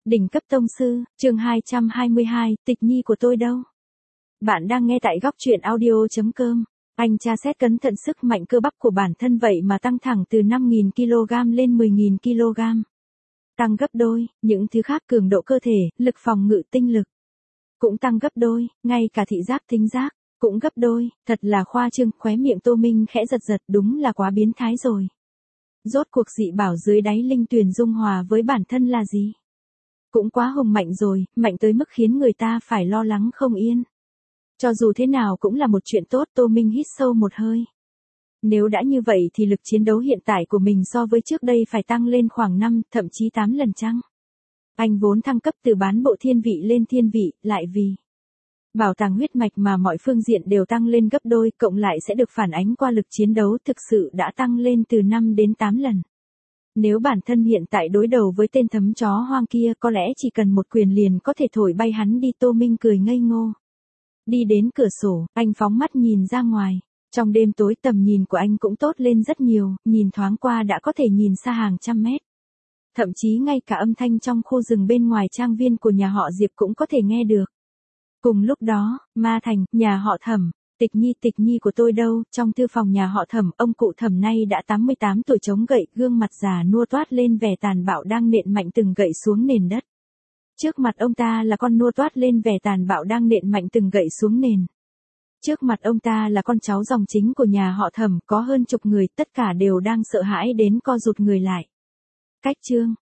Đỉnh cấp tông sư, chương 222, tịch nhi của tôi đâu? Bạn đang nghe tại góc truyện audio.com. Anh tra xét cẩn thận sức mạnh cơ bắp của bản thân vậy mà tăng thẳng từ 5.000 kg lên 10.000 kg. Tăng gấp đôi, những thứ khác cường độ cơ thể, lực phòng ngự tinh lực. Cũng tăng gấp đôi, ngay cả thị giác thính giác, cũng gấp đôi, thật là khoa trương. Khóe miệng Tô Minh khẽ giật giật, đúng là quá biến thái rồi. Rốt cuộc dị bảo dưới đáy linh tuyền dung hòa với bản thân là gì? Cũng quá hùng mạnh rồi, mạnh tới mức khiến người ta phải lo lắng không yên. Cho dù thế nào cũng là một chuyện tốt. Tô Minh hít sâu một hơi. Nếu đã như vậy thì lực chiến đấu hiện tại của mình so với trước đây phải tăng lên khoảng 5, thậm chí 8 lần chăng? Anh vốn thăng cấp từ bán bộ thiên vị lên thiên vị, lại vì bảo tàng huyết mạch mà mọi phương diện đều tăng lên gấp đôi, cộng lại sẽ được phản ánh qua lực chiến đấu thực sự đã tăng lên từ 5 đến 8 lần. Nếu bản thân hiện tại đối đầu với tên thấm chó hoang kia, có lẽ chỉ cần một quyền liền có thể thổi bay hắn đi. Tô Minh cười ngây ngô. Đi đến cửa sổ, anh phóng mắt nhìn ra ngoài. Trong đêm tối tầm nhìn của anh cũng tốt lên rất nhiều, nhìn thoáng qua đã có thể nhìn xa hàng trăm mét. Thậm chí ngay cả âm thanh trong khu rừng bên ngoài trang viên của nhà họ Diệp cũng có thể nghe được. Cùng lúc đó, Ma Thành, nhà họ Thẩm. Tịch nhi của tôi đâu? Trong thư phòng nhà họ Thẩm, ông cụ Thẩm nay đã 88 tuổi, chống gậy, gương mặt già nua toát lên vẻ tàn bạo đang nện mạnh từng gậy xuống nền đất. Trước mặt ông ta là con nua toát lên vẻ tàn bạo đang nện mạnh từng gậy xuống nền. Trước mặt ông ta là con cháu dòng chính của nhà họ Thẩm, có hơn chục người, tất cả đều đang sợ hãi đến co rụt người lại. Cách chương